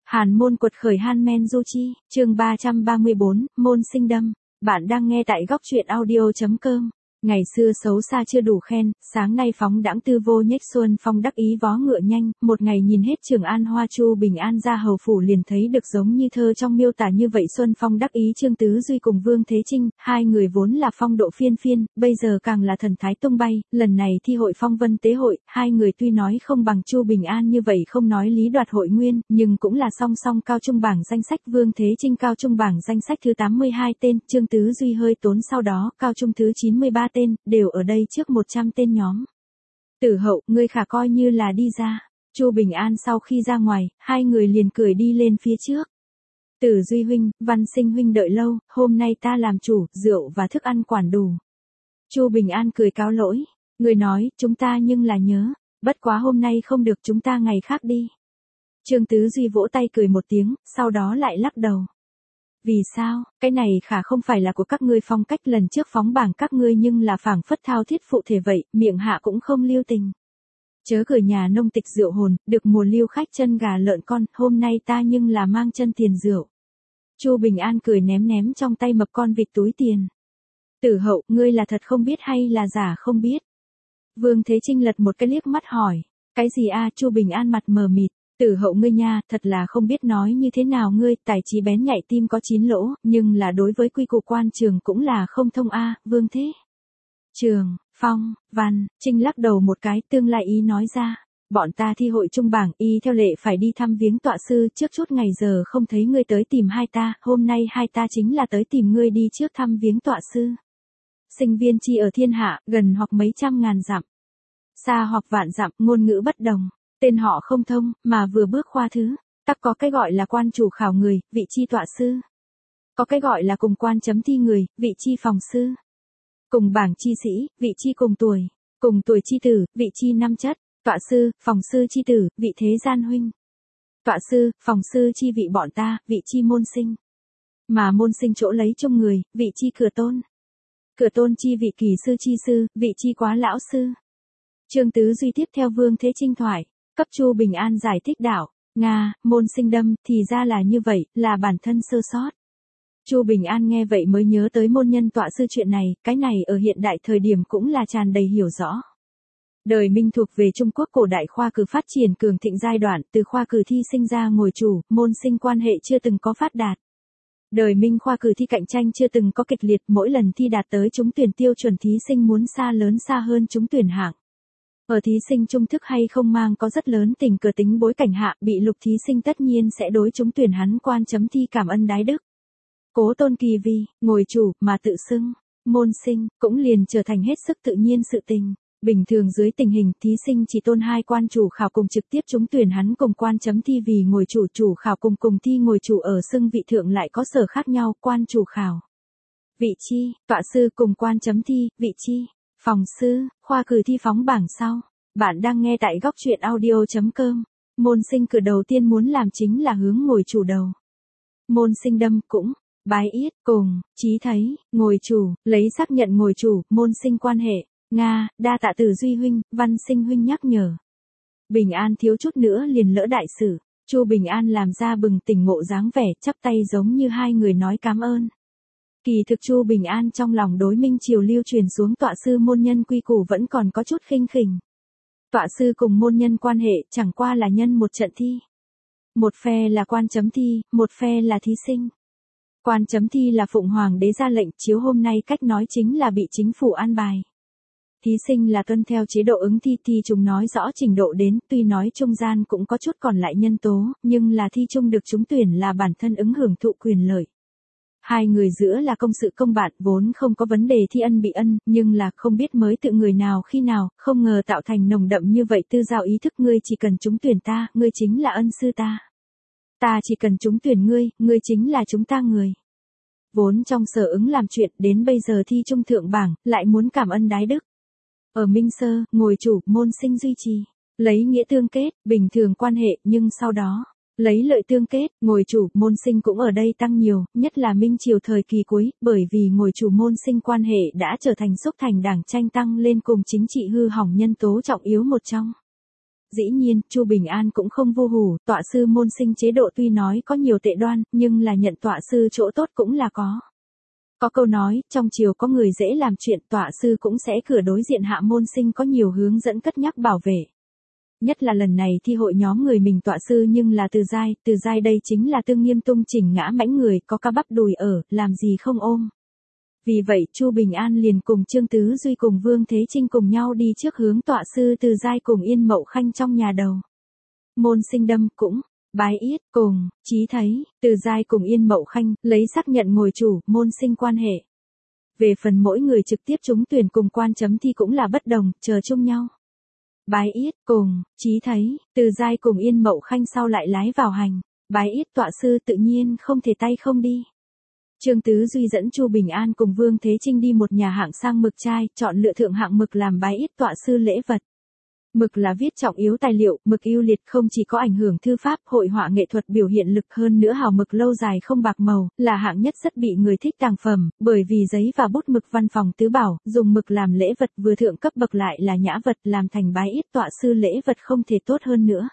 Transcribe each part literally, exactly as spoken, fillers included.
Hàn môn quật khởi Han Men Du Chi, chương ba trăm ba mươi bốn, môn sinh đâm. Bạn đang nghe tại góc truyện audio chấm com. Ngày xưa xấu xa chưa đủ khen, sáng nay phóng đãng tư vô nhếch xuân phong đắc ý vó ngựa nhanh, một ngày nhìn hết Trường An hoa chu bình an ra hầu phủ liền thấy được giống như thơ trong miêu tả như vậy. Xuân phong đắc ý Trương Tứ Duy cùng Vương Thế Trinh, hai người vốn là phong độ phiên phiên, bây giờ càng là thần thái tung bay, lần này thi hội phong vân tế hội, hai người tuy nói không bằng Chu Bình An như vậy không nói lý đoạt hội nguyên, nhưng cũng là song song cao trung bảng danh sách. Vương Thế Trinh cao trung bảng danh sách thứ tám mươi hai tên, Trương Tứ Duy hơi tốn sau đó, cao trung thứ chín mươi ba tên, đều ở đây trước một trăm tên nhóm. Tử Hậu, ngươi khả coi như là đi ra. Chu Bình An sau khi ra ngoài, hai người liền cười đi lên phía trước. Tử Duy huynh, Văn Sinh huynh đợi lâu, hôm nay ta làm chủ, rượu và thức ăn quản đủ. Chu Bình An cười cáo lỗi, người nói, chúng ta nhưng là nhớ, bất quá hôm nay không được, chúng ta ngày khác đi. Trương Tứ Duy vỗ tay cười một tiếng, sau đó lại lắc đầu. Vì sao, cái này khả không phải là của các ngươi phong cách, lần trước phóng bảng các ngươi nhưng là phảng phất thao thiết phụ thể vậy, miệng hạ cũng không lưu tình. Chớ cửa nhà nông tịch rượu hồn, được mùa lưu khách chân gà lợn con, hôm nay ta nhưng là mang chân tiền rượu. Chu Bình An cười ném ném trong tay mập con vịt túi tiền. Tử Hậu, ngươi là thật không biết hay là giả không biết? Vương Thế Trinh lật một cái liếc mắt hỏi, cái gì a? Chu Bình An mặt mờ mịt. Tử Hậu ngươi nha, thật là không biết nói như thế nào ngươi, tài trí bén nhạy tim có chín lỗ, nhưng là đối với quy củ quan trường cũng là không thông a. Vương Thế Trường, Phong, Văn, Trinh lắc đầu một cái, tương lai ý nói ra, bọn ta thi hội trung bảng, y theo lệ phải đi thăm viếng tọa sư, trước chút ngày giờ không thấy ngươi tới tìm hai ta, hôm nay hai ta chính là tới tìm ngươi đi trước thăm viếng tọa sư. Sinh viên chi ở thiên hạ, gần hoặc mấy trăm ngàn dặm, xa hoặc vạn dặm, ngôn ngữ bất đồng. Tên họ không thông, mà vừa bước khoa thứ, tắc có cái gọi là quan chủ khảo người, vị chi tọa sư. Có cái gọi là cùng quan chấm thi người, vị chi phòng sư. Cùng bảng chi sĩ, vị chi cùng tuổi. Cùng tuổi chi tử, vị chi năm chất. Tọa sư, phòng sư chi tử, vị thế gian huynh. Tọa sư, phòng sư chi vị bọn ta, vị chi môn sinh. Mà môn sinh chỗ lấy chung người, vị chi cửa tôn. Cửa tôn chi vị kỳ sư chi sư, vị chi quá lão sư. Trương Tứ Duy tiếp theo Vương Thế Trinh thoại. Cấp Chu Bình An giải thích đạo, Nga, môn sinh đâm, thì ra là như vậy, là bản thân sơ sót. Chu Bình An nghe vậy mới nhớ tới môn nhân tọa sư chuyện này, cái này ở hiện đại thời điểm cũng là tràn đầy hiểu rõ. Đời Minh thuộc về Trung Quốc cổ đại khoa cử phát triển cường thịnh giai đoạn, từ khoa cử thi sinh ra ngồi chủ, môn sinh quan hệ chưa từng có phát đạt. Đời Minh khoa cử thi cạnh tranh chưa từng có kịch liệt, mỗi lần thi đạt tới trúng tuyển tiêu chuẩn thí sinh muốn xa lớn xa hơn trúng tuyển hạng. Ở thí sinh trung thức hay không mang có rất lớn tình cờ tính bối cảnh hạ, bị lục thí sinh tất nhiên sẽ đối trúng tuyển hắn quan chấm thi cảm ân đái đức. Cố tôn kỳ vi, ngồi chủ, mà tự xưng, môn sinh, cũng liền trở thành hết sức tự nhiên sự tình. Bình thường dưới tình hình, thí sinh chỉ tôn hai quan chủ khảo cùng trực tiếp trúng tuyển hắn cùng quan chấm thi vì ngồi chủ chủ khảo cùng cùng thi ngồi chủ ở xưng vị thượng lại có sở khác nhau, quan chủ khảo. Vị chi, tọa sư cùng quan chấm thi, vị chi. Phòng sư, khoa cử thi phóng bảng sau. Bạn đang nghe tại góc truyện audio chấm com. Môn sinh cử đầu tiên muốn làm chính là hướng ngồi chủ đầu. Môn sinh đâm cũng, bái yết, cùng, chí thấy, ngồi chủ, lấy xác nhận ngồi chủ, môn sinh quan hệ. Nga, đa tạ Tử Duy huynh, Văn Sinh huynh nhắc nhở. Bình An thiếu chút nữa liền lỡ đại sự. Chu Bình An làm ra bừng tỉnh ngộ dáng vẻ, chắp tay giống như hai người nói cảm ơn. Kỳ thực Chu Bình An trong lòng đối Minh Triều lưu truyền xuống tọa sư môn nhân quy củ vẫn còn có chút khinh khỉnh. Tọa sư cùng môn nhân quan hệ chẳng qua là nhân một trận thi. Một phe là quan chấm thi, một phe là thí sinh. Quan chấm thi là Phụng Hoàng đế ra lệnh, chiếu hôm nay cách nói chính là bị chính phủ an bài. Thí sinh là tuân theo chế độ ứng thi, thi chúng nói rõ trình độ đến, tuy nói trung gian cũng có chút còn lại nhân tố, nhưng là thi chung được trúng tuyển là bản thân ứng hưởng thụ quyền lợi. Hai người giữa là công sự công bạn, vốn không có vấn đề thi ân bị ân, nhưng là không biết mới tự người nào khi nào, không ngờ tạo thành nồng đậm như vậy tư giao ý thức. Ngươi chỉ cần trúng tuyển ta, ngươi chính là ân sư ta. Ta chỉ cần trúng tuyển ngươi, ngươi chính là chúng ta người. Vốn trong sở ứng làm chuyện, đến bây giờ thi trung thượng bảng, lại muốn cảm ân đái đức. Ở Minh Sơ, ngồi chủ, môn sinh duy trì, lấy nghĩa tương kết, bình thường quan hệ, nhưng sau đó lấy lợi tương kết, ngồi chủ, môn sinh cũng ở đây tăng nhiều, nhất là Minh Triều thời kỳ cuối, bởi vì ngồi chủ môn sinh quan hệ đã trở thành xúc thành đảng tranh tăng lên cùng chính trị hư hỏng nhân tố trọng yếu một trong. Dĩ nhiên, Chu Bình An cũng không vô hủ, tọa sư môn sinh chế độ tuy nói có nhiều tệ đoan, nhưng là nhận tọa sư chỗ tốt cũng là có. Có câu nói, trong triều có người dễ làm chuyện, tọa sư cũng sẽ cửa đối diện hạ môn sinh có nhiều hướng dẫn cất nhắc bảo vệ. Nhất là lần này thi hội nhóm người mình tọa sư nhưng là Từ Giai, Từ Giai đây chính là tương nghiêm tung chỉnh ngã mãnh người, có ca bắp đùi ở, làm gì không ôm. Vì vậy, Chu Bình An liền cùng Trương Tứ Duy cùng Vương Thế Chinh cùng nhau đi trước hướng tọa sư Từ Giai cùng Yên Mậu Khanh trong nhà đầu. Môn sinh đâm cũng, bái yết, cùng, chí thấy, Từ Giai cùng Yên Mậu Khanh, lấy xác nhận ngồi chủ, môn sinh quan hệ. Về phần mỗi người trực tiếp trúng tuyển cùng quan chấm thi cũng là bất đồng, chờ chung nhau. Bái yết, cùng, chí thấy, Từ Giai cùng Yên Mậu Khanh sau lại lái vào hành. Bái yết tọa sư tự nhiên không thể tay không đi. Trương Tứ Duy dẫn Chu Bình An cùng Vương Thế Chinh đi một nhà hạng sang mực trai, chọn lựa thượng hạng mực làm bái yết tọa sư lễ vật. Mực là viết trọng yếu tài liệu, mực ưu liệt không chỉ có ảnh hưởng thư pháp, hội họa nghệ thuật biểu hiện lực hơn nữa hào mực lâu dài không bạc màu, là hạng nhất rất bị người thích tàng phẩm, bởi vì giấy và bút mực văn phòng tứ bảo, dùng mực làm lễ vật vừa thượng cấp bậc lại là nhã vật, làm thành bái yết tọa sư lễ vật không thể tốt hơn nữa.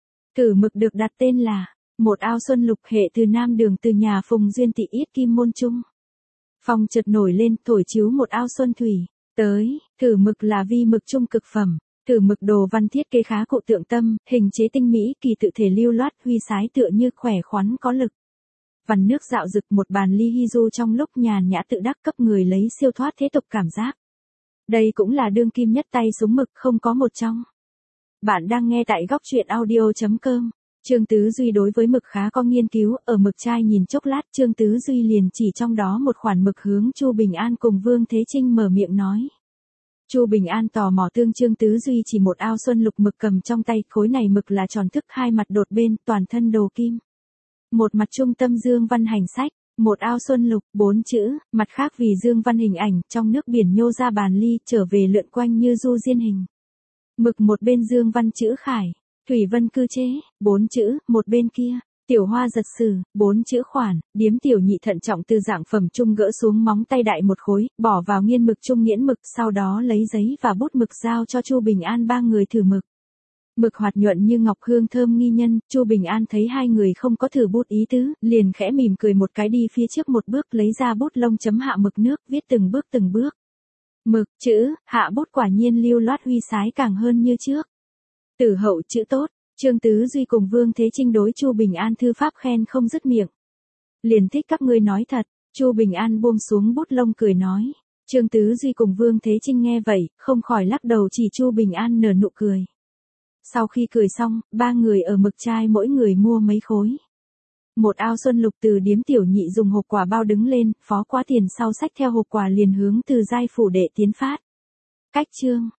Cử mực được đặt tên là một ao xuân lục, hệ từ Nam Đường, từ nhà Phùng Duyên Tị Yết Kim Môn Trung. Phong chợt nổi lên, thổi chiếu một ao xuân thủy, tới, thử mực là vi mực trung cực phẩm, thử mực đồ văn thiết kế khá cụ tượng tâm, hình chế tinh mỹ, kỳ tự thể lưu loát, huy sái tựa như khỏe khoắn có lực. Vằn nước dạo rực, một bàn ly hy du trong lúc nhàn nhã tự đắc cấp người lấy siêu thoát thế tục cảm giác. Đây cũng là đương kim nhất tay súng mực, không có một trong. Bạn đang nghe tại góc truyện audio chấm com. Trương Tứ Duy đối với mực khá có nghiên cứu, ở mực trai nhìn chốc lát, Trương Tứ Duy liền chỉ trong đó một khoản mực hướng Chu Bình An cùng Vương Thế Chinh mở miệng nói. Chu Bình An tò mò tương Trương Tứ Duy chỉ một ao xuân lục mực cầm trong tay, khối này mực là tròn thức, hai mặt đột bên, toàn thân đồ kim. Một mặt trung tâm dương văn hành sách, một ao xuân lục, bốn chữ, mặt khác vì dương văn hình ảnh, trong nước biển nhô ra bàn ly, trở về lượn quanh như du diên hình. Mực một bên dương văn chữ khải. Thủy vân cư chế, bốn chữ, một bên kia, tiểu hoa giật sử, bốn chữ khoản, điếm tiểu nhị thận trọng từ dạng phẩm trung gỡ xuống móng tay đại một khối, bỏ vào nghiên mực trung nghiễn mực, sau đó lấy giấy và bút mực giao cho Chu Bình An ba người thử mực. Mực hoạt nhuận như ngọc, hương thơm nghi nhân, Chu Bình An thấy hai người không có thử bút ý tứ, liền khẽ mỉm cười một cái đi phía trước một bước, lấy ra bút lông chấm hạ mực nước, viết từng bước từng bước. Mực, chữ, hạ bút quả nhiên lưu loát huy sái càng hơn như trước. Tử hậu chữ tốt, Trương Tứ Duy cùng Vương Thế Chinh đối Chu Bình An thư pháp khen không dứt miệng. Liền thích các ngươi nói thật, Chu Bình An buông xuống bút lông cười nói. Trương Tứ Duy cùng Vương Thế Chinh nghe vậy, không khỏi lắc đầu chỉ Chu Bình An nở nụ cười. Sau khi cười xong, ba người ở mực trai mỗi người mua mấy khối. Một ao xuân lục từ điếm tiểu nhị dùng hộp quà bao đứng lên, phó quá tiền sau xách theo hộp quà liền hướng Từ Giai phủ đệ tiến phát. Cách chương